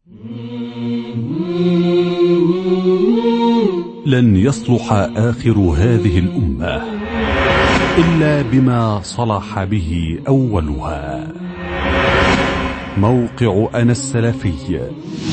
لن يصلح آخر هذه الأمة إلا بما صلح به أولها. موقع أنا السلفي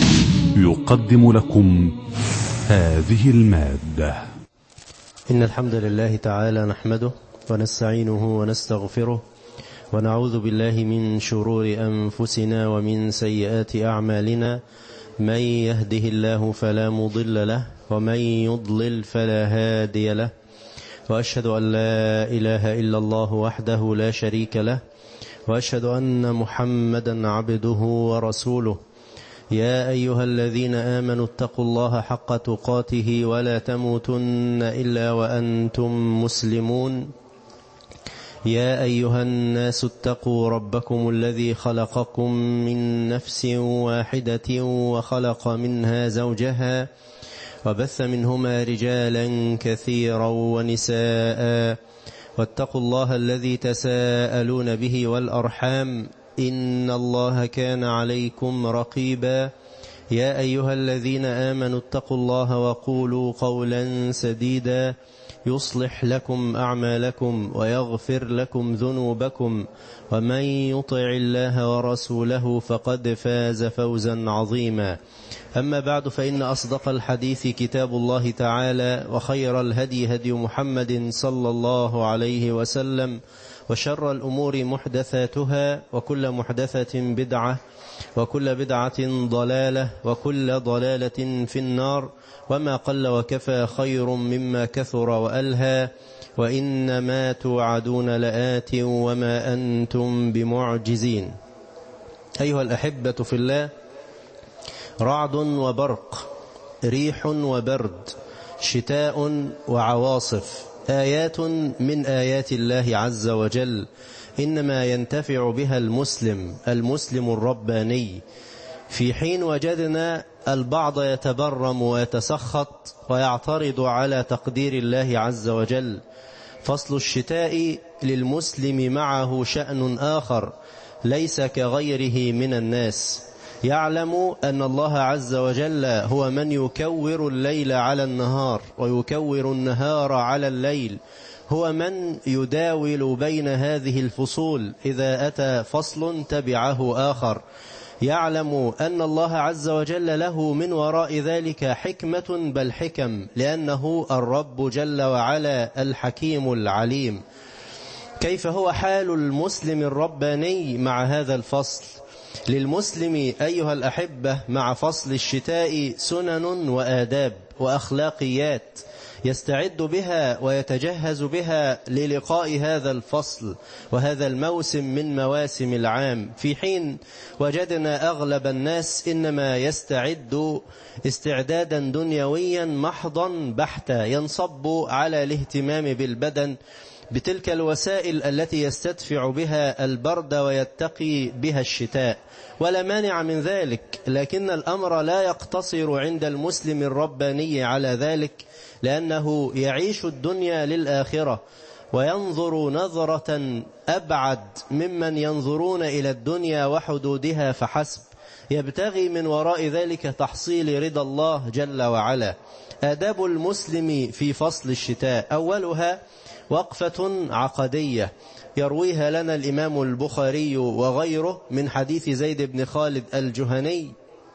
يقدم لكم هذه المادة. إن الحمد لله تعالى نحمده ونستعينه ونستغفره ونعوذ بالله من شرور أنفسنا ومن سيئات أعمالنا. من يهده الله فلا مضل له ومن يضلل فلا هادي له، وأشهد أن لا إله إلا الله وحده لا شريك له، وأشهد أن محمدا عبده ورسوله. يا أيها الذين آمنوا اتقوا الله حق تقاته ولا تموتن إلا وأنتم مسلمون. يا أيها الناس اتقوا ربكم الذي خلقكم من نفس واحدة وخلق منها زوجها وبث منهما رجالا كثيرا ونساء، واتقوا الله الذي تساءلون به والأرحام إن الله كان عليكم رقيبا. يا أيها الذين آمنوا اتقوا الله وقولوا قولا سديدا يصلح لكم أعمالكم ويغفر لكم ذنوبكم، ومن يطع الله ورسوله فقد فاز فوزا عظيما. أما بعد، فإن أصدق الحديث كتاب الله تعالى، وخير الهدي هدي محمد صلى الله عليه وسلم، وشر الأمور محدثاتها، وكل محدثة بدعة، وكل بدعة ضلالة، وكل ضلالة في النار. وما قل وكفى خير مما كثر وألهى، وإنما توعدون لآت وما أنتم بمعجزين. أيها الأحبة في الله، رعد وبرق، ريح وبرد، شتاء وعواصف، آيات من آيات الله عز وجل، إنما ينتفع بها المسلم الرباني. في حين وجدنا البعض يتبرم ويتسخط ويعترض على تقدير الله عز وجل. فصل الشتاء للمسلم معه شأن آخر ليس كغيره من الناس. يعلم أن الله عز وجل هو من يكور الليل على النهار ويكور النهار على الليل، هو من يداول بين هذه الفصول، إذا أتى فصل تبعه آخر. يعلم أن الله عز وجل له من وراء ذلك حكمة بل حكم، لأنه الرب جل وعلا الحكيم العليم. كيف هو حال المسلم الرباني مع هذا الفصل؟ للمسلم أيها الأحبة مع فصل الشتاء سنن وآداب وأخلاقيات يستعد بها ويتجهز بها للقاء هذا الفصل وهذا الموسم من مواسم العام. في حين وجدنا أغلب الناس إنما يستعد استعدادا دنيويا محضا بحتا، ينصب على الاهتمام بالبدن بتلك الوسائل التي يستدفع بها البرد ويتقي بها الشتاء، ولا مانع من ذلك، لكن الأمر لا يقتصر عند المسلم الرباني على ذلك، لأنه يعيش الدنيا للآخرة وينظر نظرة أبعد ممن ينظرون إلى الدنيا وحدودها فحسب، يبتغي من وراء ذلك تحصيل رضا الله جل وعلا. آداب المسلم في فصل الشتاء، أولها وقفة عقدية يرويها لنا الإمام البخاري وغيره من حديث زيد بن خالد الجهني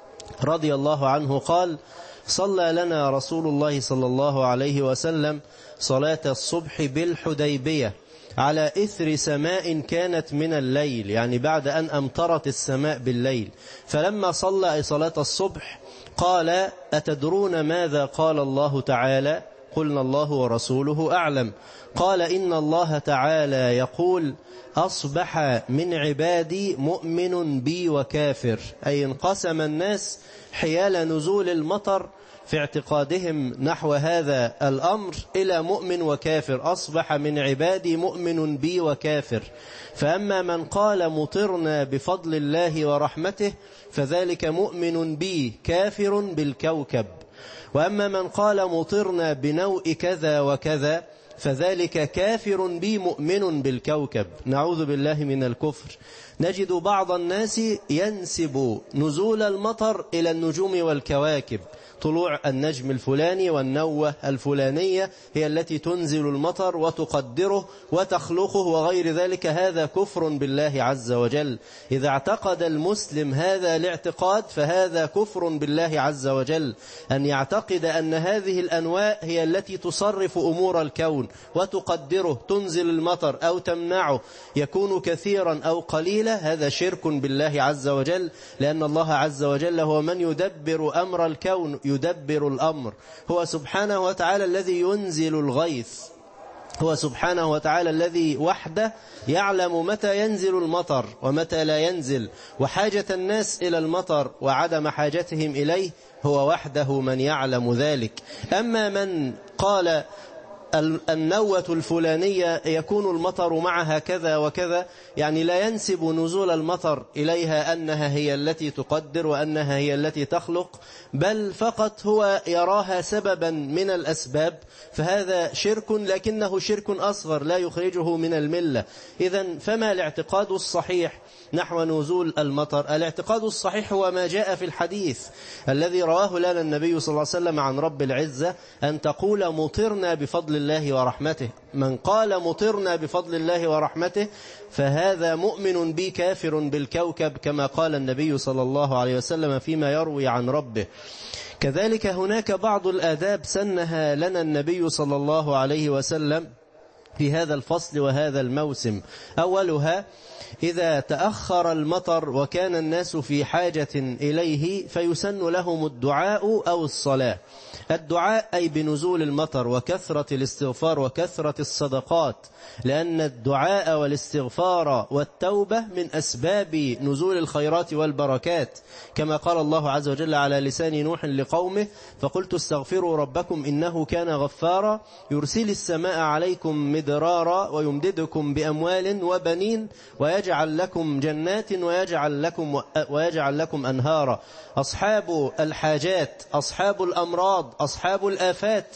رضي الله عنه قال: صلى لنا رسول الله صلى الله عليه وسلم صلاة الصبح بالحديبية على إثر سماء كانت من الليل، يعني بعد أن أمطرت السماء بالليل. فلما صلى صلاة الصبح قال: أتدرون ماذا قال الله تعالى؟ قلنا: الله ورسوله أعلم. قال: إن الله تعالى يقول: أصبح من عبادي مؤمن بي وكافر، أي انقسم الناس حيال نزول المطر في اعتقادهم نحو هذا الأمر إلى مؤمن وكافر. أصبح من عبادي مؤمن بي وكافر. فأما من قال مطرنا بفضل الله ورحمته فذلك مؤمن بي كافر بالكوكب، وأما من قال مطرنا بنوء كذا وكذا فذلك كافر بي مؤمن بالكوكب. نعوذ بالله من الكفر. نجد بعض الناس ينسب نزول المطر إلى النجوم والكواكب، طلوع النجم الفلاني والنوة الفلانية هي التي تنزل المطر وتقدره وتخلقه وغير ذلك. هذا كفر بالله عز وجل. إذا اعتقد المسلم هذا الاعتقاد فهذا كفر بالله عز وجل، أن يعتقد أن هذه الأنواع هي التي تصرف أمور الكون وتقدره، تنزل المطر أو تمنعه، يكون كثيرا أو قليلا. هذا شرك بالله عز وجل، لأن الله عز وجل هو من يدبر أمر الكون، يدبر الأمر. هو سبحانه وتعالى الذي ينزل الغيث، هو سبحانه وتعالى الذي وحده يعلم متى ينزل المطر ومتى لا ينزل، وحاجة الناس إلى المطر وعدم حاجتهم إليه هو وحده من يعلم ذلك. أما من قال النوة الفلانية يكون المطر معها كذا وكذا، يعني لا ينسب نزول المطر إليها أنها هي التي تقدر وأنها هي التي تخلق، بل فقط هو يراها سببا من الأسباب، فهذا شرك، لكنه شرك أصغر لا يخرجه من الملة. إذن فما الاعتقاد الصحيح نحو نزول المطر؟ الاعتقاد الصحيح هو ما جاء في الحديث الذي رواه لنا النبي صلى الله عليه وسلم عن رب العزة، أن تقول مطرنا بفضل الله ورحمته. من قال مطرنا بفضل الله ورحمته فهذا مؤمن بي كافر بالكوكب، كما قال النبي صلى الله عليه وسلم فيما يروي عن ربه. كذلك هناك بعض الآداب سنها لنا النبي صلى الله عليه وسلم في هذا الفصل وهذا الموسم. أولها إذا تأخر المطر وكان الناس في حاجة إليه فيسن لهم الدعاء أو الصلاة. الدعاء أي بنزول المطر وكثرة الاستغفار وكثرة الصدقات، لأن الدعاء والاستغفار والتوبة من أسباب نزول الخيرات والبركات، كما قال الله عز وجل على لسان نوح لقومه: فقلت استغفروا ربكم إنه كان غفارا يرسل السماء عليكم مدرارا ويمددكم بأموال وبنين ويجعل لكم جنات ويجعل لكم أنهارا. أصحاب الحاجات، أصحاب الأمراض، أصحاب الآفات،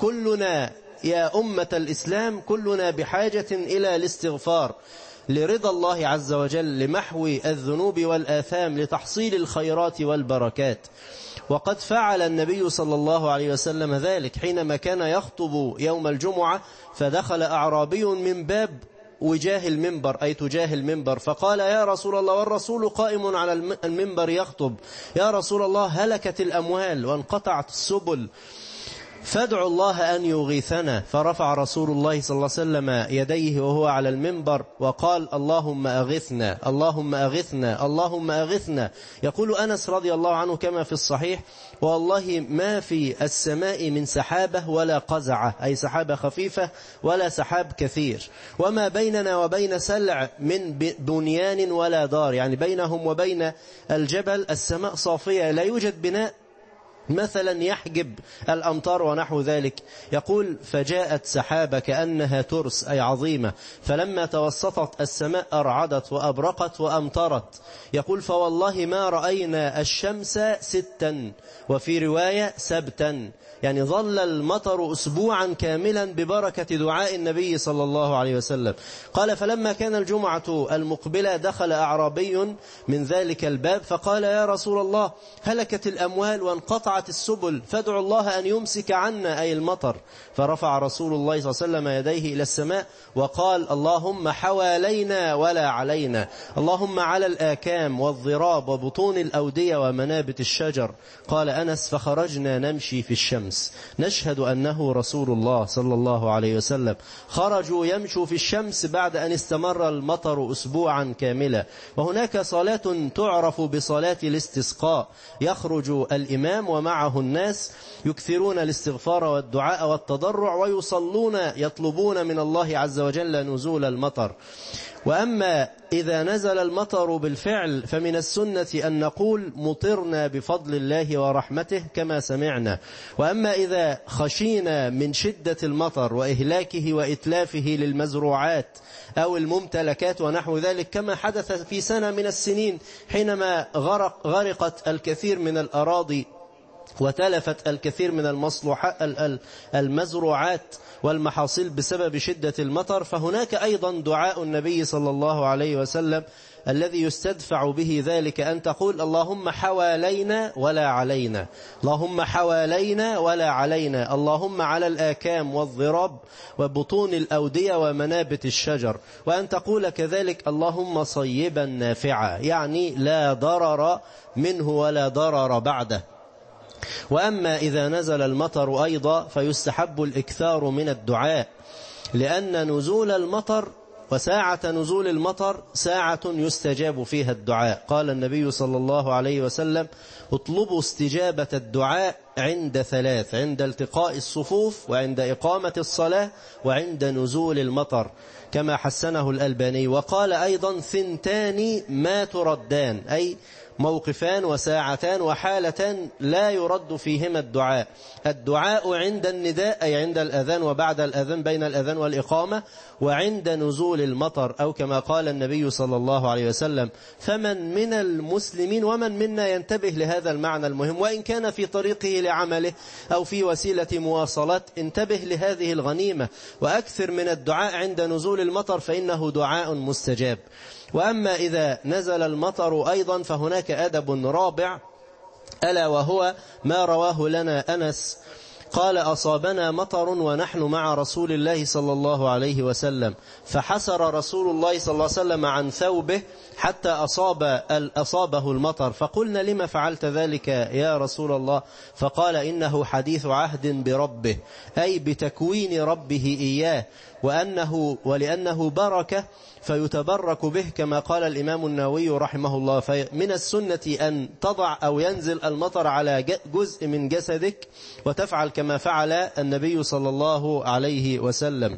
كلنا يا أمة الإسلام كلنا بحاجة إلى الاستغفار لرضا الله عز وجل، لمحو الذنوب والآثام، لتحصيل الخيرات والبركات. وقد فعل النبي صلى الله عليه وسلم ذلك حينما كان يخطب يوم الجمعة، فدخل أعرابي من باب وجاه المنبر أي تجاه المنبر، فقال: يا رسول الله، والرسول قائم على المنبر يخطب، يا رسول الله هلكت الأموال وانقطعت السبل، فادعوا الله أن يغيثنا. فرفع رسول الله صلى الله عليه وسلم يديه وهو على المنبر وقال: اللهم أغثنا، اللهم أغثنا، اللهم أغثنا. يقول أنس رضي الله عنه كما في الصحيح: والله ما في السماء من سحابة ولا قزعة، أي سحابة خفيفة ولا سحاب كثير، وما بيننا وبين سلع من بنيان ولا دار، يعني بينهم وبين الجبل السماء صافية، لا يوجد بناء مثلا يحجب الأمطار ونحو ذلك. يقول: فجاءت سحابة كأنها ترس أي عظيمة، فلما توسطت السماء أرعدت وأبرقت وأمطرت. يقول: فوالله ما رأينا الشمس ستا، وفي رواية سبتا، يعني ظل المطر أسبوعا كاملا ببركة دعاء النبي صلى الله عليه وسلم. قال: فلما كان الجمعة المقبلة دخل أعرابي من ذلك الباب فقال: يا رسول الله هلكت الأموال وانقطعت السبل، فادعوا الله أن يمسك عنا أي المطر. فرفع رسول الله صلى الله عليه وسلم يديه إلى السماء وقال: اللهم حوالينا ولا علينا، اللهم على الآكام والضراب وبطون الأودية ومنابت الشجر. قال أنس: فخرجنا نمشي في الشمس نشهد أنه رسول الله صلى الله عليه وسلم. خرجوا يمشوا في الشمس بعد أن استمر المطر أسبوعا كاملا. وهناك صلاة تعرف بصلاة الاستسقاء، يخرج الإمام ومعه الناس يكثرون الاستغفار والدعاء والتضرع ويصلون يطلبون من الله عز وجل نزول المطر. وأما إذا نزل المطر بالفعل فمن السنة أن نقول مطرنا بفضل الله ورحمته كما سمعنا. وأما إذا خشينا من شدة المطر وإهلاكه وإتلافه للمزروعات أو الممتلكات ونحو ذلك، كما حدث في سنة من السنين حينما غرقت الكثير من الأراضي وتلفت الكثير من المزروعات والمحاصيل بسبب شدة المطر، فهناك أيضا دعاء النبي صلى الله عليه وسلم الذي يستدفع به ذلك، أن تقول اللهم حوالينا ولا علينا، اللهم حوالينا ولا علينا، اللهم على الآكام والضراب وبطون الأودية ومنابت الشجر، وأن تقول كذلك اللهم صيبا نافعا، يعني لا ضرر منه ولا ضرر بعده. وأما إذا نزل المطر أيضا فيستحب الإكثار من الدعاء، لأن نزول المطر وساعة نزول المطر ساعة يستجاب فيها الدعاء. قال النبي صلى الله عليه وسلم اطلبوا استجابة الدعاء عند ثلاث: عند التقاء الصفوف، وعند إقامة الصلاة، وعند نزول المطر، كما حسنه الألباني. وقال أيضا ثنتان ما تردان، أي موقفان وساعتان وحالتان لا يرد فيهما الدعاء: الدعاء عند النداء أي عند الأذان وبعد الأذان بين الأذان والإقامة، وعند نزول المطر، أو كما قال النبي صلى الله عليه وسلم فمن من المسلمين ومن منا ينتبه لهذا المعنى المهم، وإن كان في طريقه لعمله أو في وسيلة مواصلات، انتبه لهذه الغنيمة وأكثر من الدعاء عند نزول المطر فإنه دعاء مستجاب. وأما إذا نزل المطر أيضا فهناك أدب رابع، ألا وهو ما رواه لنا أنس قال أصابنا مطر ونحن مع رسول الله صلى الله عليه وسلم، فحسر رسول الله صلى الله عليه وسلم عن ثوبه حتى أصابه المطر، فقلنا لما فعلت ذلك يا رسول الله؟ فقال إنه حديث عهد بربه، أي بتكوين ربه إياه، ولأنه بركة فيتبرك به، كما قال الإمام النووي رحمه الله. فمن السنة أن تضع أو ينزل المطر على جزء من جسدك وتفعل كما فعل النبي صلى الله عليه وسلم.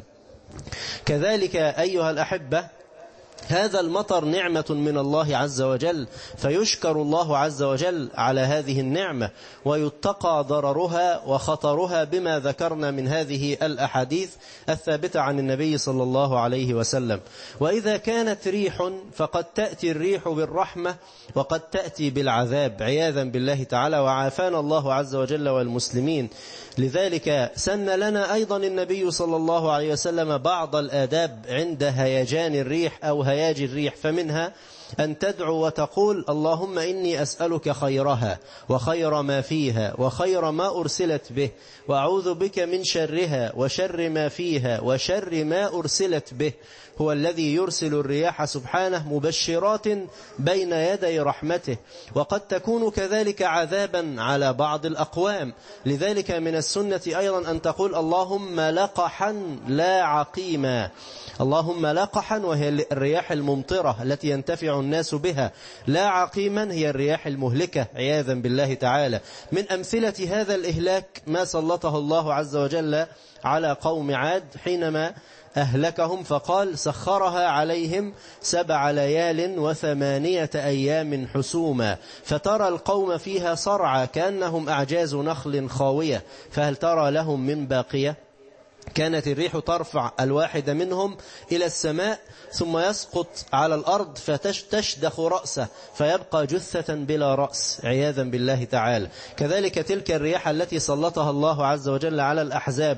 كذلك أيها الأحبة، هذا المطر نعمة من الله عز وجل، فيشكر الله عز وجل على هذه النعمة، ويتقى ضررها وخطرها بما ذكرنا من هذه الأحاديث الثابتة عن النبي صلى الله عليه وسلم. وإذا كانت ريح فقد تأتي الريح بالرحمة وقد تأتي بالعذاب عياذا بالله تعالى، وعافانا الله عز وجل والمسلمين. لذلك سن لنا أيضا النبي صلى الله عليه وسلم بعض الآداب عند هيجان الريح أو هياج الريح، فمنها أن تدعو وتقول اللهم إني أسألك خيرها وخير ما فيها وخير ما أرسلت به، وأعوذ بك من شرها وشر ما فيها وشر ما أرسلت به. هو الذي يرسل الرياح سبحانه مبشرات بين يدي رحمته، وقد تكون كذلك عذابا على بعض الأقوام. لذلك من السنة أيضا أن تقول اللهم لقحا لا عقيما. اللهم لقحا وهي الرياح الممطرة التي ينتفع الناس بها، لا عقيما هي الرياح المهلكة عياذا بالله تعالى. من أمثلة هذا الإهلاك ما سلطه الله عز وجل على قوم عاد حينما أهلكهم، فقال سخرها عليهم 7 ليال و8 أيام حسوما، فترى القوم فيها صرعى كأنهم أعجاز نخل خاوية، فهل ترى لهم من باقية؟ كانت الريح ترفع الواحد منهم إلى السماء ثم يسقط على الأرض فتشدخ رأسه فيبقى جثة بلا رأس عياذا بالله تعالى. كذلك تلك الرياح التي سلطها الله عز وجل على الأحزاب،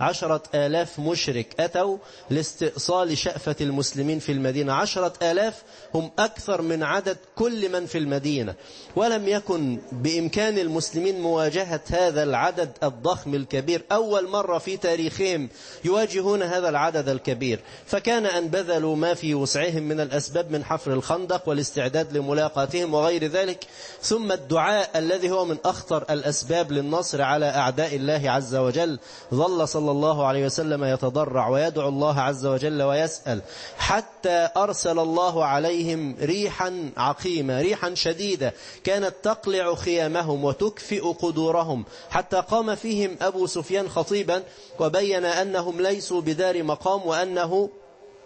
10,000 مشرك أتوا لاستئصال شأفة المسلمين في المدينة، 10,000 هم أكثر من عدد كل من في المدينة، ولم يكن بإمكان المسلمين مواجهة هذا العدد الضخم الكبير، أول مرة في تاريخهم يواجهون هذا العدد الكبير، فكان أن بذلوا ما في وسعهم من الأسباب من حفر الخندق والاستعداد لملاقاتهم وغير ذلك، ثم الدعاء الذي هو من أخطر الأسباب للنصر على أعداء الله عز وجل. ظل صلى الله عليه وسلم يتضرع ويدعو الله عز وجل ويسأل، حتى أرسل الله عليهم ريحا عقيمة، ريحا شديدة كانت تقلع خيامهم وتكفئ قدورهم، حتى قام فيهم أبو سفيان خطيبا وبين أنهم ليسوا بدار مقام، وأنه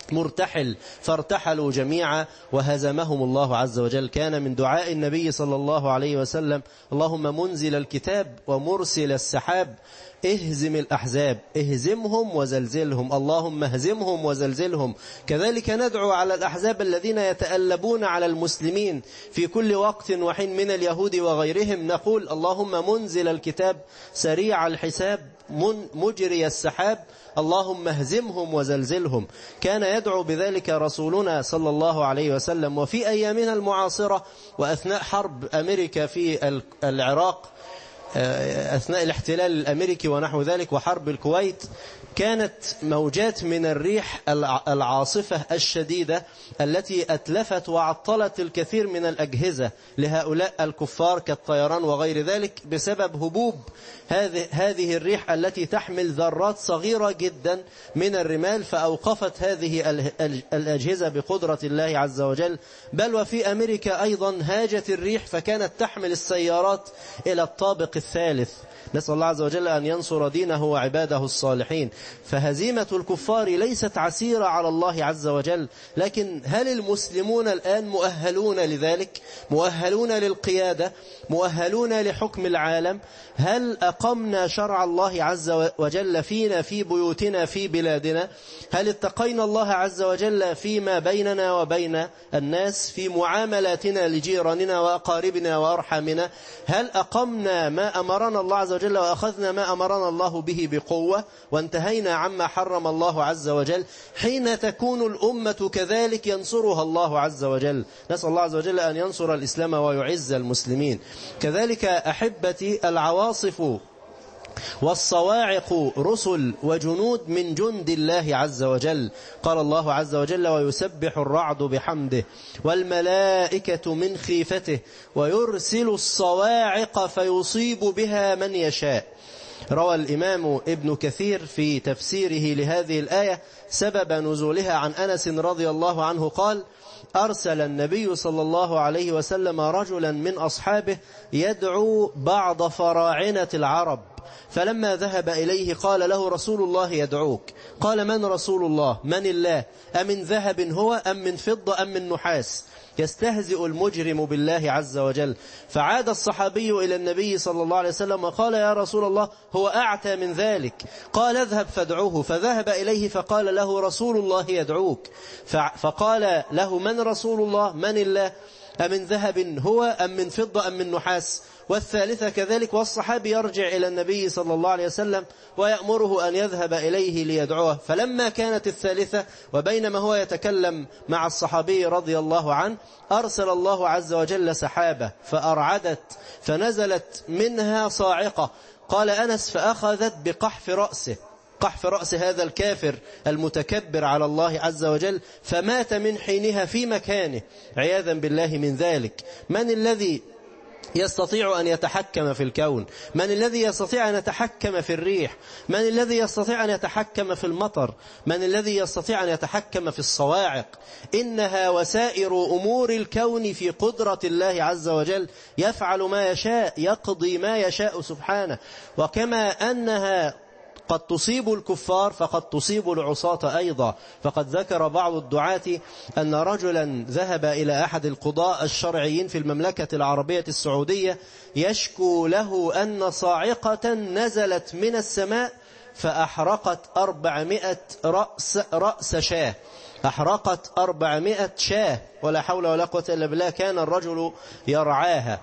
مرتحل فارتحلوا جميعا وهزمهم الله عز وجل. كان من دعاء النبي صلى الله عليه وسلم: اللهم منزل الكتاب ومرسل السحاب اهزم الأحزاب، اهزمهم وزلزلهم، اللهم اهزمهم وزلزلهم. كذلك ندعو على الأحزاب الذين يتألبون على المسلمين في كل وقت وحين من اليهود وغيرهم، نقول: اللهم منزل الكتاب سريع الحساب مجري السحاب، اللهم اهزمهم وزلزلهم. كان يدعو بذلك رسولنا صلى الله عليه وسلم. وفي أيامنا المعاصرة وأثناء حرب أمريكا في العراق، أثناء الاحتلال الأمريكي ونحو ذلك، وحرب الكويت، كانت موجات من الريح العاصفة الشديدة التي أتلفت وعطلت الكثير من الأجهزة لهؤلاء الكفار كالطيران وغير ذلك، بسبب هبوب هذه الريح التي تحمل ذرات صغيرة جدا من الرمال، فأوقفت هذه الأجهزة بقدرة الله عز وجل. بل وفي أمريكا أيضا هاجت الريح فكانت تحمل السيارات إلى الطابق الثالث. نسأل الله عز وجل أن ينصر دينه وعباده الصالحين. فهزيمة الكفار ليست عسيرة على الله عز وجل، لكن هل المسلمون الآن مؤهلون لذلك؟ مؤهلون للقيادة؟ مؤهلون لحكم العالم؟ هل أقمنا شرع الله عز وجل فينا في بيوتنا في بلادنا؟ هل اتقينا الله عز وجل فيما بيننا وبين الناس في معاملاتنا لجيراننا وأقاربنا وأرحامنا؟ هل أقمنا ما أمرنا الله عز وجل وأخذنا ما أمرنا الله به بقوة وانتهينا عما حرم الله عز وجل؟ حين تكون الأمة كذلك ينصرها الله عز وجل. نسأل الله عز وجل أن ينصر الإسلام ويعز المسلمين. كذلك أحبتي، العواصف والصواعق رسل وجنود من جند الله عز وجل. قال الله عز وجل: ويسبح الرعد بحمده والملائكة من خيفته ويرسل الصواعق فيصيب بها من يشاء. روى الإمام ابن كثير في تفسيره لهذه الآية سبب نزولها عن أنس رضي الله عنه قال: أرسل النبي صلى الله عليه وسلم رجلا من أصحابه يدعو بعض فراعنة العرب، فلما ذهب إليه قال له: رسول الله يدعوك. قال: من رسول الله؟ من الله؟ أمن ذهب هو أم من فضة أم من نحاس؟ يستهزئ المجرم بالله عز وجل. فعاد الصحابي إلى النبي صلى الله عليه وسلم وقال: يا رسول الله، هو أعتى من ذلك. قال: اذهب فادعوه. فذهب إليه فقال له: رسول الله يدعوك. فقال له: من رسول الله؟ من الله؟ أمن ذهب هو أم من فضة أم من نحاس؟ والثالثة كذلك. والصحابي يرجع إلى النبي صلى الله عليه وسلم ويأمره أن يذهب إليه ليدعوه. فلما كانت الثالثة وبينما هو يتكلم مع الصحابي رضي الله عنه، أرسل الله عز وجل سحابة فأرعدت فنزلت منها صاعقة. قال أنس: فأخذت بقحف رأسه، قحف رأس هذا الكافر المتكبر على الله عز وجل، فمات من حينها في مكانه عياذا بالله من ذلك. من الذي يستطيع أن يتحكم في الكون؟ من الذي يستطيع أن يتحكم في الريح؟ من الذي يستطيع أن يتحكم في المطر؟ من الذي يستطيع أن يتحكم في الصواعق؟ إنها وسائر أمور الكون في قدرة الله عز وجل، يفعل ما يشاء، يقضي ما يشاء سبحانه. وكما أنها قد تصيب الكفار فقد تصيب العصاة أيضا. فقد ذكر بعض الدعاة أن رجلا ذهب إلى أحد القضاء الشرعيين في المملكة العربية السعودية يشكو له أن صاعقة نزلت من السماء فأحرقت 400 رأس شاه، أحرقت 400 شاه، ولا حول ولا قوة إلا بالله. كان الرجل يرعاها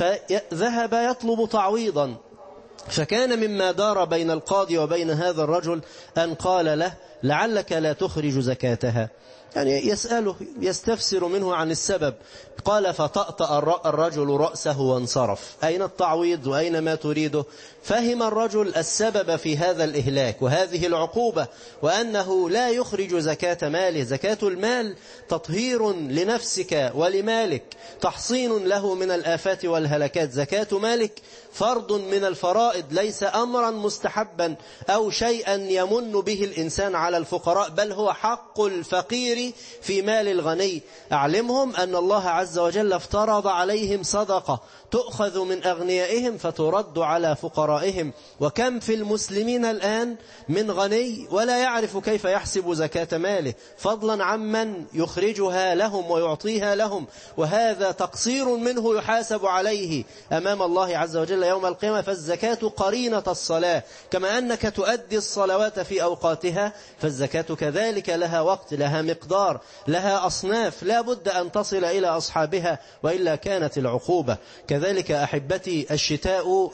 فذهب يطلب تعويضا، فكان مما دار بين القاضي وبين هذا الرجل أن قال له: لعلك لا تخرج زكاتها. يعني يسأله، يستفسر منه عن السبب. قال: فطأطأ الرجل رأسه وانصرف. أين التعويض وأين ما تريده؟ فهم الرجل السبب في هذا الإهلاك وهذه العقوبة، وأنه لا يخرج زكاة ماله. زكاة المال تطهير لنفسك ولمالك، تحصين له من الآفات والهلكات. زكاة مالك فرض من الفرائض، ليس أمرا مستحبا أو شيئا يمن به الإنسان على الفقراء، بل هو حق الفقير في مال الغني. أعلمهم أن الله عز وجل افترض عليهم صدقة تؤخذ من أغنيائهم فترد على فقرائهم. وكم في المسلمين الآن من غني ولا يعرف كيف يحسب زكاة ماله، فضلا عمن يخرجها لهم ويعطيها لهم، وهذا تقصير منه يحاسب عليه أمام الله عز وجل يوم القيامة. فالزكاة قرينة الصلاة، كما أنك تؤدي الصلوات في أوقاتها، فالزكاة كذلك لها وقت، لها مقدار، لها أصناف لا بد أن تصل إلى أصحابها، وإلا كانت العقوبة. كذلك أحبتي الشتاء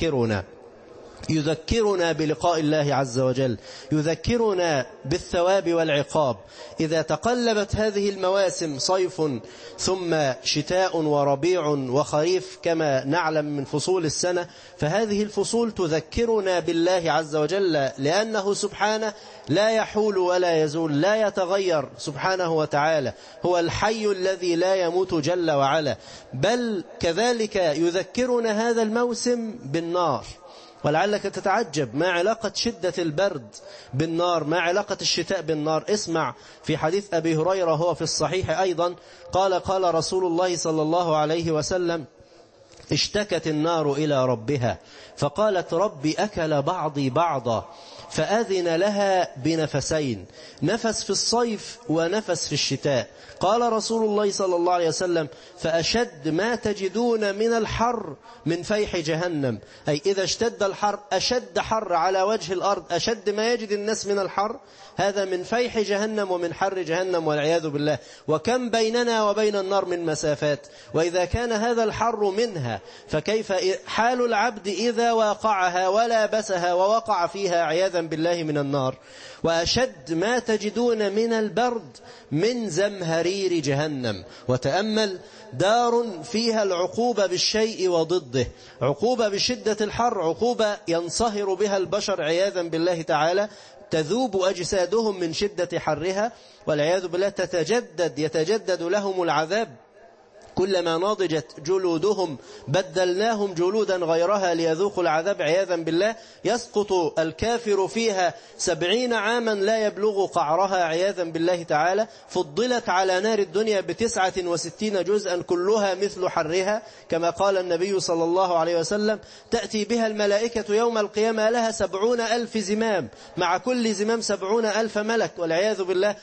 يذكرنا بلقاء الله عز وجل، يذكرنا بالثواب والعقاب. إذا تقلبت هذه المواسم صيف ثم شتاء وربيع وخريف كما نعلم من فصول السنة، فهذه الفصول تذكرنا بالله عز وجل، لأنه سبحانه لا يحول ولا يزول، لا يتغير سبحانه وتعالى، هو الحي الذي لا يموت جل وعلا. بل كذلك يذكرنا هذا الموسم بالنار. ولعلك تتعجب ما علاقة شدة البرد بالنار، ما علاقة الشتاء بالنار. اسمع في حديث أبي هريرة هو في الصحيح أيضا، قال رسول الله صلى الله عليه وسلم: اشتكت النار إلى ربها فقالت: ربي أكل بعضي بعضا، فأذن لها بنفسين، نفس في الصيف ونفس في الشتاء. قال رسول الله صلى الله عليه وسلم: فأشد ما تجدون من الحر من فيح جهنم، أي إذا اشتد الحر، أشد حر على وجه الأرض، أشد ما يجد الناس من الحر، هذا من فيح جهنم ومن حر جهنم والعياذ بالله. وكم بيننا وبين النار من مسافات، وإذا كان هذا الحر منها فكيف حال العبد إذا واقعها ولابسها ووقع فيها عياذا بالله من النار. وأشد ما تجدون من البرد من زمهرير جهنم. وتأمل، دار فيها العقوبة بالشيء وضده، عقوبة بشدة الحر، عقوبة ينصهر بها البشر عياذا بالله تعالى، تذوب أجسادهم من شدة حرها والعياذ بالله، يتجدد لهم العذاب، كلما نضجت جلودهم بدلناهم جلودا غيرها ليذوقوا العذاب عياذا بالله. يسقط الكافر فيها 70 عاما لا يبلغ قعرها عياذا بالله تعالى. فضلت على نار الدنيا ب69 جزءا كلها مثل حرها، كما قال النبي صلى الله عليه وسلم: تأتي بها الملائكة يوم القيامة لها 70,000 زمام، مع كل زمام 70,000 ملك، والعياذ بالله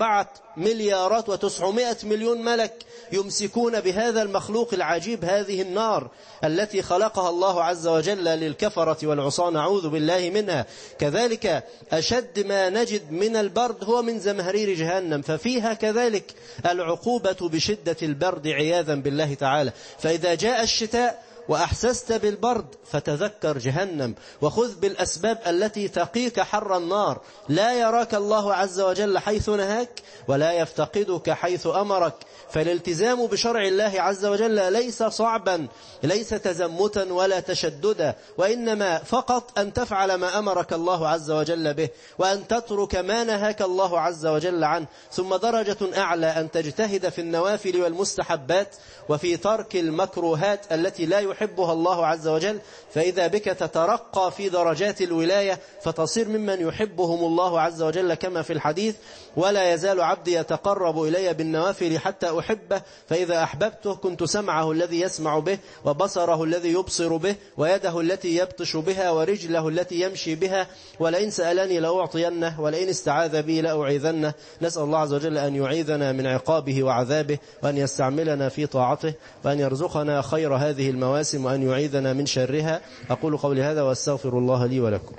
4,900,000,000 ملك يمسكون بهذا المخلوق العجيب، هذه النار التي خلقها الله عز وجل للكفرة والعصاة، نعوذ بالله منها. كذلك أشد ما نجد من البرد هو من زمهرير جهنم، ففيها كذلك العقوبة بشدة البرد عياذا بالله تعالى. فإذا جاء الشتاء وأحسست بالبرد فتذكر جهنم، وخذ بالأسباب التي تقيك حر النار. لا يراك الله عز وجل حيث نهاك ولا يفتقدك حيث أمرك. فالالتزام بشرع الله عز وجل ليس صعبا، ليس تزمتا ولا تشددا، وإنما فقط أن تفعل ما أمرك الله عز وجل به، وأن تترك ما نهاك الله عز وجل عنه. ثم درجة أعلى أن تجتهد في النوافل والمستحبات وفي ترك المكروهات التي لا يحبها الله عز وجل، فإذا بك تترقى في درجات الولاية فتصير ممن يحبهم الله عز وجل، كما في الحديث: ولا يزال عبدي يتقرب إلي بالنوافل حتى أحبه، فإذا أحببته كنت سمعه الذي يسمع به، وبصره الذي يبصر به، ويده التي يبطش بها، ورجله التي يمشي بها، ولئن سألني لأعطينه، ولئن استعاذ بي لأعيذنه. نسأل الله عز وجل أن يعيذنا من عقابه وعذابه، وأن يستعملنا في طاعته، وأن يرزقنا خير هذه المواسم، وأن يعيذنا من شرها. أقول قولي هذا وأستغفر الله لي ولكم.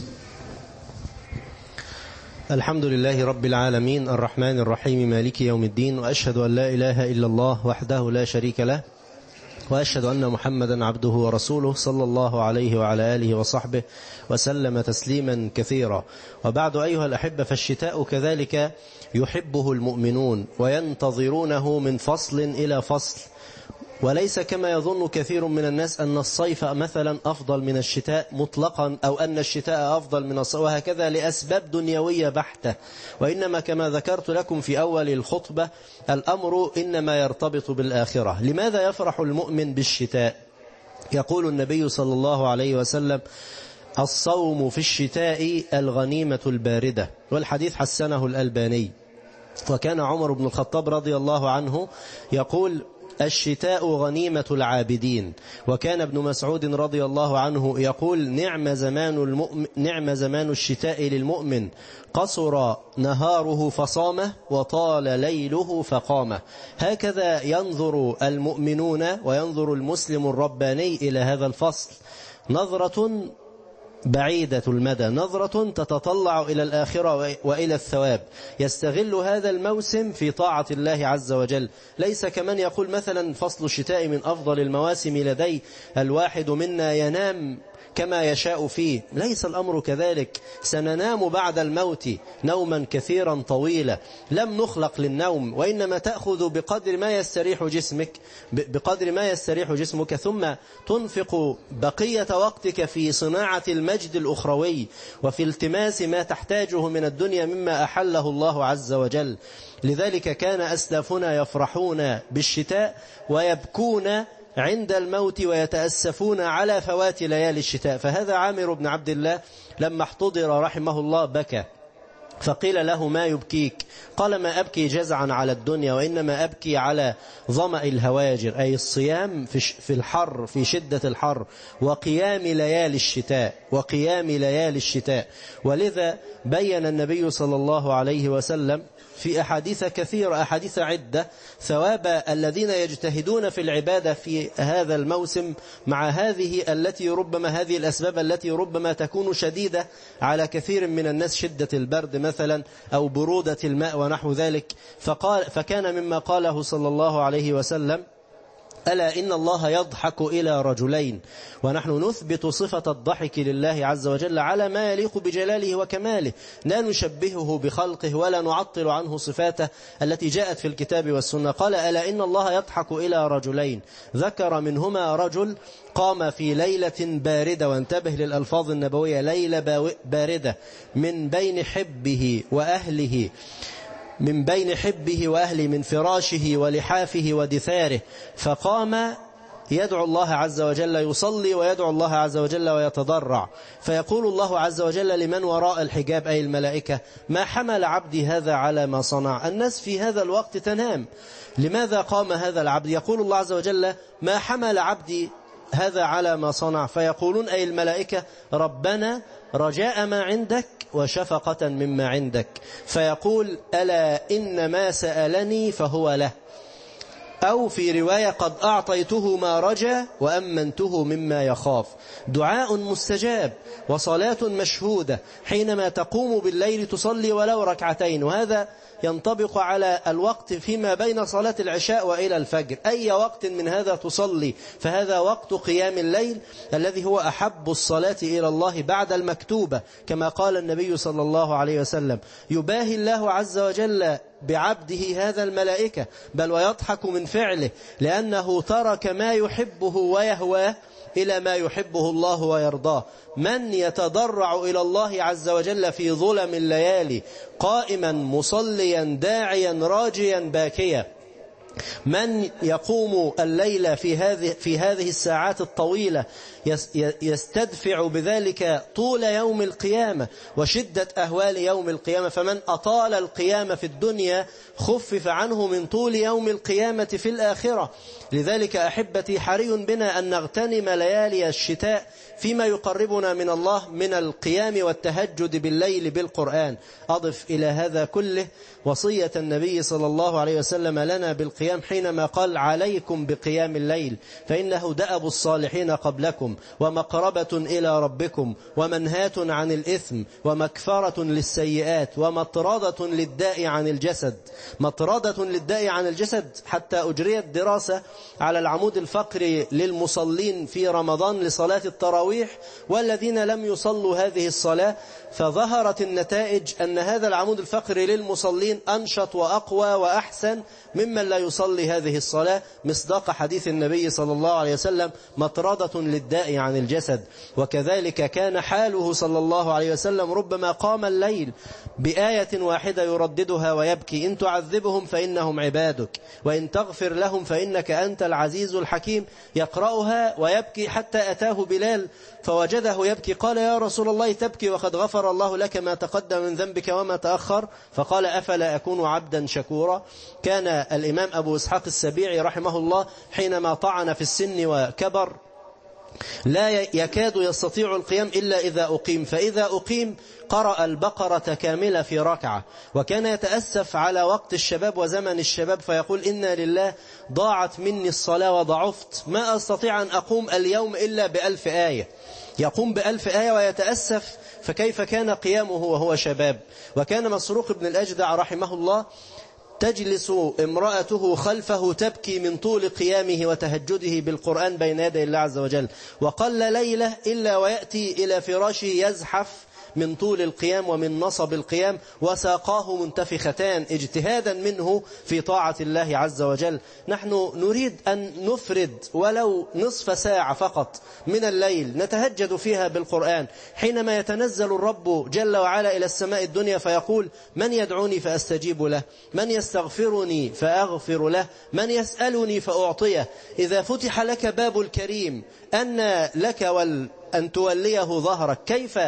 الحمد لله رب العالمين، الرحمن الرحيم، مالك يوم الدين، وأشهد أن لا إله إلا الله وحده لا شريك له، وأشهد أن محمدا عبده ورسوله صلى الله عليه وعلى آله وصحبه وسلم تسليما كثيرا. وبعد أيها الأحبة، فالشتاء كذلك يحبه المؤمنون وينتظرونه من فصل إلى فصل، وليس كما يظن كثير من الناس أن الصيف مثلا أفضل من الشتاء مطلقا، أو أن الشتاء أفضل من الصيف، وهكذا لأسباب دنيوية بحتة. وإنما كما ذكرت لكم في أول الخطبة، الأمر إنما يرتبط بالآخرة. لماذا يفرح المؤمن بالشتاء؟ يقول النبي صلى الله عليه وسلم: الصوم في الشتاء الغنيمة الباردة، والحديث حسنه الألباني. وكان عمر بن الخطاب رضي الله عنه يقول: الشتاء غنيمة العابدين. وكان ابن مسعود رضي الله عنه يقول نعم زمان الشتاء للمؤمن، قصر نهاره فصامه وطال ليله فقامه. هكذا ينظر المؤمنون وينظر المسلم الرباني إلى هذا الفصل نظرة بعيدة المدى، نظرة تتطلع إلى الآخرة وإلى الثواب، يستغل هذا الموسم في طاعة الله عز وجل. ليس كمن يقول مثلا فصل الشتاء من أفضل المواسم لدي، الواحد منا ينام كما يشاء فيه. ليس الأمر كذلك، سننام بعد الموت نوما كثيرا طويلا، لم نخلق للنوم، وإنما تأخذ بقدر ما يستريح جسمك ثم تنفق بقية وقتك في صناعة المجد الأخروي وفي التماس ما تحتاجه من الدنيا مما أحله الله عز وجل. لذلك كان أسلافنا يفرحون بالشتاء ويبكون عند الموت ويتأسفون على فوات ليالي الشتاء. فهذا عامر بن عبد الله لما احتضر رحمه الله بكى، فقيل له ما يبكيك؟ قال ما أبكي جزعا على الدنيا، وإنما أبكي على ظمأ الهواجر، أي الصيام في الحر، في شدة الحر، وقيام ليالي الشتاء. ولذا بين النبي صلى الله عليه وسلم في أحاديث كثيرة، أحاديث عدة، ثواب الذين يجتهدون في العبادة في هذا الموسم مع هذه الأسباب التي ربما تكون شديدة على كثير من الناس، شدة البرد مثلا أو برودة الماء ونحو ذلك. فكان مما قاله صلى الله عليه وسلم: ألا إن الله يضحك إلى رجلين. ونحن نثبت صفة الضحك لله عز وجل على ما يليق بجلاله وكماله، لا نشبهه بخلقه ولا نعطل عنه صفاته التي جاءت في الكتاب والسنة. قال: ألا إن الله يضحك إلى رجلين، ذكر منهما رجل قام في ليلة باردة، وانتبه للألفاظ النبوية، ليلة باردة، من بين حبه وأهله، من فراشه ولحافه ودثاره، فقام يدعو الله عز وجل، يصلي ويدعو الله عز وجل ويتضرع، فيقول الله عز وجل لمن وراء الحجاب أي الملائكة: ما حمل عبدي هذا على ما صنع؟ الناس في هذا الوقت تنام، لماذا قام هذا العبد؟ يقول الله عز وجل: ما حمل عبدي هذا على ما صنع؟ فيقولون أي الملائكة: ربنا رجاء ما عندك وشفقة مما عندك. فيقول: ألا إن ما سألني فهو له، أو في رواية: قد أعطيته ما رجى وأمنته مما يخاف. دعاء مستجاب وصلاة مشهودة حينما تقوم بالليل تصلي ولو ركعتين، وهذا ينطبق على الوقت فيما بين صلاة العشاء وإلى الفجر. أي وقت من هذا تصلي فهذا وقت قيام الليل الذي هو أحب الصلاة إلى الله بعد المكتوبة، كما قال النبي صلى الله عليه وسلم: يباهي الله عز وجل بعبده هذا الملائكة، بل ويضحك من فعله، لأنه ترك ما يحبه ويهواه إلى ما يحبه الله ويرضاه. من يتضرع إلى الله عز وجل في ظلم الليالي قائما مصليا داعيا راجيا باكيا، من يقوم الليل في هذه الساعات الطويلة يستدفع بذلك طول يوم القيامة وشدة أهوال يوم القيامة. فمن أطال القيامة في الدنيا خفف عنه من طول يوم القيامة في الآخرة. لذلك أحبتي حري بنا أن نغتنم ليالي الشتاء فيما يقربنا من الله من القيام والتهجد بالليل بالقرآن. أضف إلى هذا كله وصية النبي صلى الله عليه وسلم لنا بالقيام حينما قال: عليكم بقيام الليل فإنه دأب الصالحين قبلكم ومقربة إلى ربكم ومنهاة عن الإثم ومكفرة للسيئات ومطردة للداء عن الجسد. مطردة للداء عن الجسد، حتى أجريت دراسة على العمود الفقري للمصلين في رمضان لصلاة التراويح والذين لم يصلوا هذه الصلاة، فظهرت النتائج أن هذا العمود الفقري للمصلين أنشط وأقوى وأحسن ممن لا يصلي هذه الصلاة، مصداق حديث النبي صلى الله عليه وسلم: مطردة للداء عن الجسد. وكذلك كان حاله صلى الله عليه وسلم، ربما قام الليل بآية واحدة يرددها ويبكي: إن تعذبهم فإنهم عبادك وإن تغفر لهم فإنك أنت العزيز الحكيم. يقرأها ويبكي حتى أتاه بلال فوجده يبكي، قال: يا رسول الله تبكي وقد غفر الله لك ما تقدم من ذنبك وما تأخر؟ فقال: أفلا أكون عبدا شكورا؟ كان الإمام أبو إسحاق السبيعي رحمه الله حينما طعن في السن وكبر لا يكاد يستطيع القيام إلا إذا أقيم، فإذا أقيم قرأ البقرة كاملة في ركعة، وكان يتأسف على وقت الشباب وزمن الشباب فيقول إنا لله ضاعت مني الصلاة وضعفت، ما أستطيع أن أقوم اليوم إلا ب1000 آية. يقوم ب1000 آية ويتأسف، فكيف كان قيامه وهو شباب؟ وكان مسروق بن الأجدع رحمه الله تجلس امرأته خلفه تبكي من طول قيامه وتهجده بالقرآن بين يدي الله عز وجل، وقل ليلة إلا ويأتي إلى فراشه يزحف من طول القيام ومن نصب القيام، وساقاه منتفختان اجتهادا منه في طاعة الله عز وجل. نحن نريد أن نفرد ولو نصف ساعة فقط من الليل نتهجد فيها بالقرآن، حينما يتنزل الرب جل وعلا إلى السماء الدنيا فيقول من يدعوني فأستجيب له، من يستغفرني فأغفر له، من يسألني فأعطيه. إذا فتح لك باب الكريم أن لك أن توليه ظهرك، كيف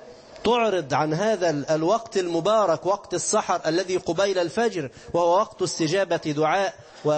تعرض عن هذا الوقت المبارك، وقت السحر الذي قبيل الفجر، وهو وقت استجابة دعاء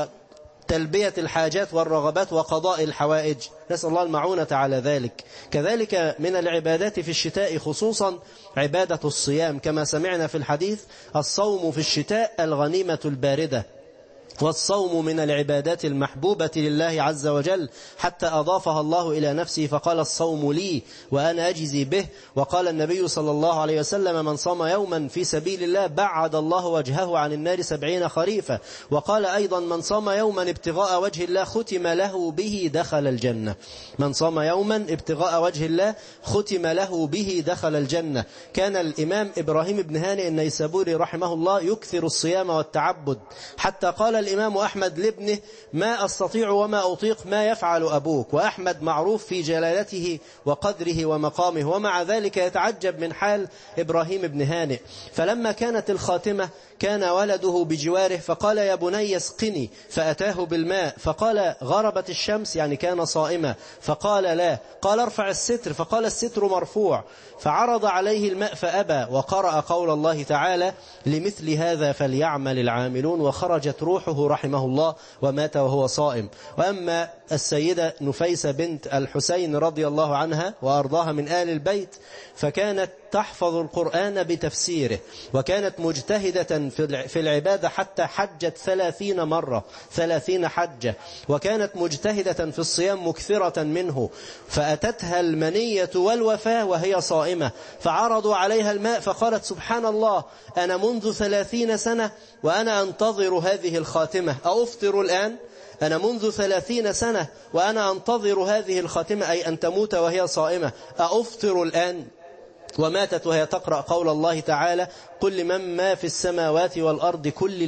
وتلبية الحاجات والرغبات وقضاء الحوائج؟ نسأل الله المعونة على ذلك. كذلك من العبادات في الشتاء خصوصا عبادة الصيام، كما سمعنا في الحديث الصوم في الشتاء الغنيمة الباردة، والصوم من العبادات المحبوبة لله عز وجل، حتى أضافها الله إلى نفسه فقال الصوم لي وأنا أجزي به. وقال النبي صلى الله عليه وسلم من صام يوما في سبيل الله بعد الله وجهه عن النار 70 خريفا. وقال أيضا من صام يوما ابتغاء وجه الله ختم له به دخل الجنة. من صام يوما ابتغاء وجه الله ختم له به دخل الجنة. كان الإمام إبراهيم بن هانئ النيسابوري رحمه الله يكثر الصيام والتعبد، حتى قال الإمام أحمد لابنه ما أستطيع وما أطيق ما يفعل أبوك. وأحمد معروف في جلالته وقدره ومقامه، ومع ذلك يتعجب من حال إبراهيم بن هانئ. فلما كانت الخاتمة كان ولده بجواره فقال يا بني اسقني، فأتاه بالماء فقال غربت الشمس، يعني كان صائما، فقال لا، قال ارفع الستر، فقال الستر مرفوع، فعرض عليه الماء فأبى، وقرأ قول الله تعالى لمثل هذا فليعمل العاملون، وخرجت روحه رحمه الله ومات وهو صائم. وأما السيدة نفيسة بنت الحسين رضي الله عنها وأرضاها من آل البيت، فكانت تحفظ القرآن بتفسيره، وكانت مجتهدة في العبادة حتى حجت 30 مرة، 30 حجة، وكانت مجتهدة في الصيام مكثرة منه. فأتتها المنية والوفاة وهي صائمة، فعرضوا عليها الماء فقالت سبحان الله أنا منذ 30 سنة وأنا أنتظر هذه الخاتمة، أفطر الآن؟ أنا منذ 30 سنة وأنا أنتظر هذه الخاتمة، أي أن تموت وهي صائمة، أفطر الآن؟ وماتت وهي تقرأ قول الله تعالى قل لمن ما في السماوات والأرض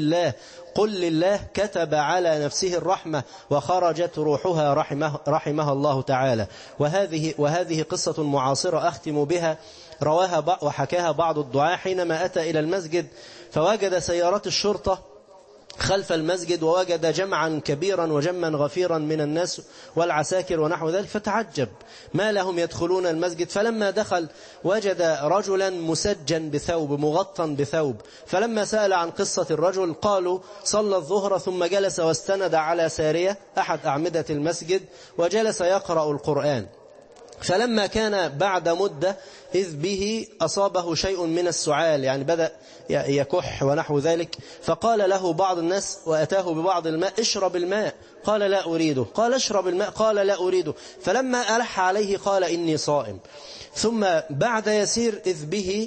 قل لله كتب على نفسه الرحمة، وخرجت روحها رحمها الله تعالى. وهذه قصة معاصرة أختم بها، رواها وحكاها بعض الدعاة حينما أتى إلى المسجد فوجد سيارات الشرطة خلف المسجد، ووجد جمعا كبيرا وجما غفيرا من الناس والعساكر ونحو ذلك، فتعجب ما لهم يدخلون المسجد. فلما دخل وجد رجلا مسجن بثوب، مغطى بثوب، فلما سأل عن قصة الرجل قالوا صلى الظهر ثم جلس واستند على سارية أحد أعمدة المسجد وجلس يقرأ القرآن. فلما كان بعد مدة إذ به أصابه شيء من السعال، يعني بدأ يكح ونحو ذلك، فقال له بعض الناس وأتاه ببعض الماء اشرب الماء، قال لا أريده، قال اشرب الماء، قال لا أريده، فلما ألح عليه قال إني صائم. ثم بعد يسير إذ به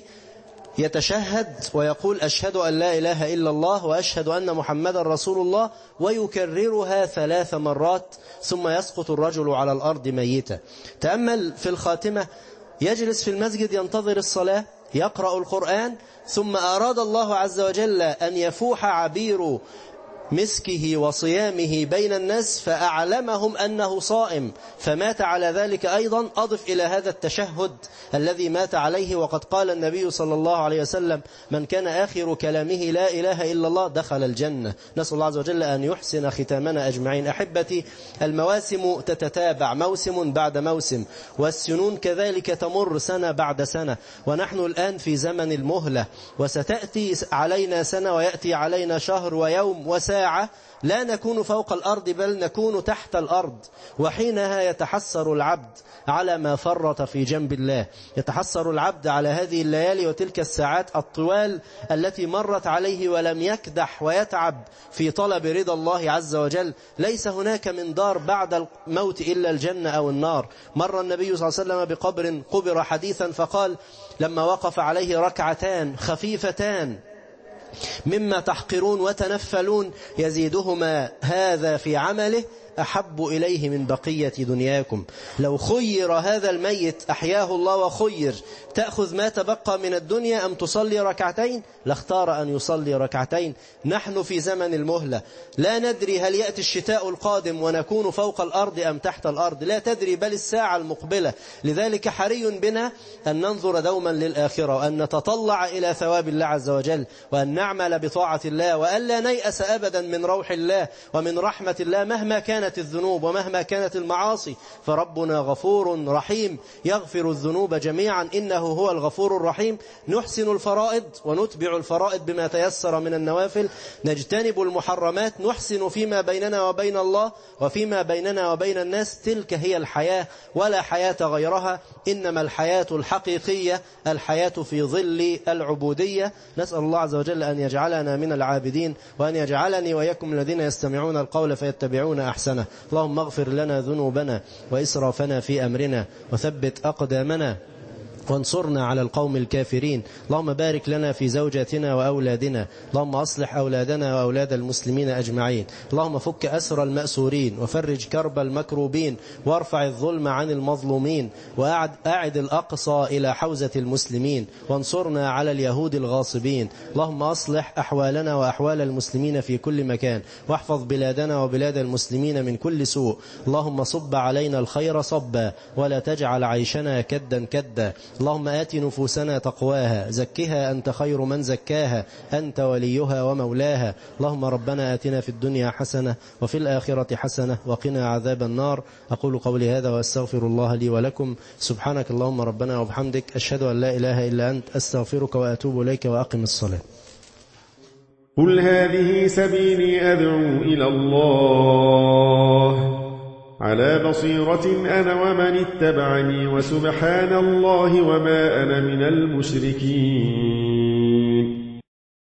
يتشهد ويقول أشهد أن لا إله إلا الله وأشهد أن محمد رسول الله، ويكررها 3 مرات، ثم يسقط الرجل على الأرض ميتا. تأمل في الخاتمة، يجلس في المسجد ينتظر الصلاة يقرأ القرآن، ثم أراد الله عز وجل أن يفوح عبير مسكه وصيامه بين الناس فأعلمهم أنه صائم، فمات على ذلك أيضا. أضف إلى هذا التشهد الذي مات عليه، وقد قال النبي صلى الله عليه وسلم من كان آخر كلامه لا إله إلا الله دخل الجنة. نسأل الله عز وجل أن يحسن ختامنا أجمعين. أحبتي، المواسم تتتابع موسم بعد موسم، والسنون كذلك تمر سنة بعد سنة، ونحن الآن في زمن المهلة، وستأتي علينا سنة ويأتي علينا شهر ويوم وساعة، الساعة لا نكون فوق الأرض بل نكون تحت الأرض، وحينها يتحسر العبد على ما فرط في جنب الله. يتحسر العبد على هذه الليالي وتلك الساعات الطوال التي مرت عليه ولم يكدح ويتعب في طلب رضا الله عز وجل. ليس هناك من دار بعد الموت إلا الجنة أو النار. مر النبي صلى الله عليه وسلم بقبر قبر حديثا فقال لما وقف عليه ركعتان خفيفتان مما تحقرون وتنفلون يزيدهما هذا في عمله أحب إليه من بقية دنياكم. لو خير هذا الميت أحياه الله وخير تأخذ ما تبقى من الدنيا أم تصلي ركعتين لاختار أن يصلي ركعتين. نحن في زمن المهلة، لا ندري هل يأتي الشتاء القادم ونكون فوق الأرض أم تحت الأرض، لا تدري بل الساعة المقبلة. لذلك حري بنا أن ننظر دوما للآخرة وأن نتطلع إلى ثواب الله عز وجل وأن نعمل بطاعة الله وأن لا نيأس أبدا من روح الله ومن رحمة الله مهما كانت الذنوب ومهما كانت المعاصي، فربنا غفور رحيم يغفر الذنوب جميعا إنه هو الغفور الرحيم. نحسن الفرائض ونتبع الفرائض بما تيسر من النوافل، نجتنب المحرمات، نحسن فيما بيننا وبين الله وفيما بيننا وبين الناس. تلك هي الحياة ولا حياة غيرها، إنما الحياة الحقيقية الحياة في ظل العبودية. نسأل الله عز وجل أن يجعلنا من العابدين وأن يجعلني وإياكم الذين يستمعون القول فيتبعون أحسنه. اللهم اغفر لنا ذنوبنا وإسرافنا في أمرنا وثبت أقدامنا وانصرنا على القوم الكافرين. اللهم بارك لنا في زوجاتنا وأولادنا، اللهم أصلح أولادنا وأولاد المسلمين أجمعين. اللهم فك أسر المأسورين وفرج كرب المكروبين وارفع الظلم عن المظلومين وأعد الأقصى إلى حوزة المسلمين وانصرنا على اليهود الغاصبين. اللهم أصلح أحوالنا وأحوال المسلمين في كل مكان واحفظ بلادنا وبلاد المسلمين من كل سوء. اللهم صب علينا الخير صبا ولا تجعل عيشنا كدا كدا. اللهم آت نفوسنا تقواها زكها أنت خير من زكاها أنت وليها ومولاها. اللهم ربنا آتنا في الدنيا حسنة وفي الآخرة حسنة وقنا عذاب النار. أقول قولي هذا وأستغفر الله لي ولكم. سبحانك اللهم ربنا وبحمدك أشهد أن لا إله إلا أنت أستغفرك وأتوب إليك وأقم الصلاة. قل هذه سبيلي أدعو إلى الله على بصيرة أنا ومن اتبعني وسبحان الله وما أنا من المشركين.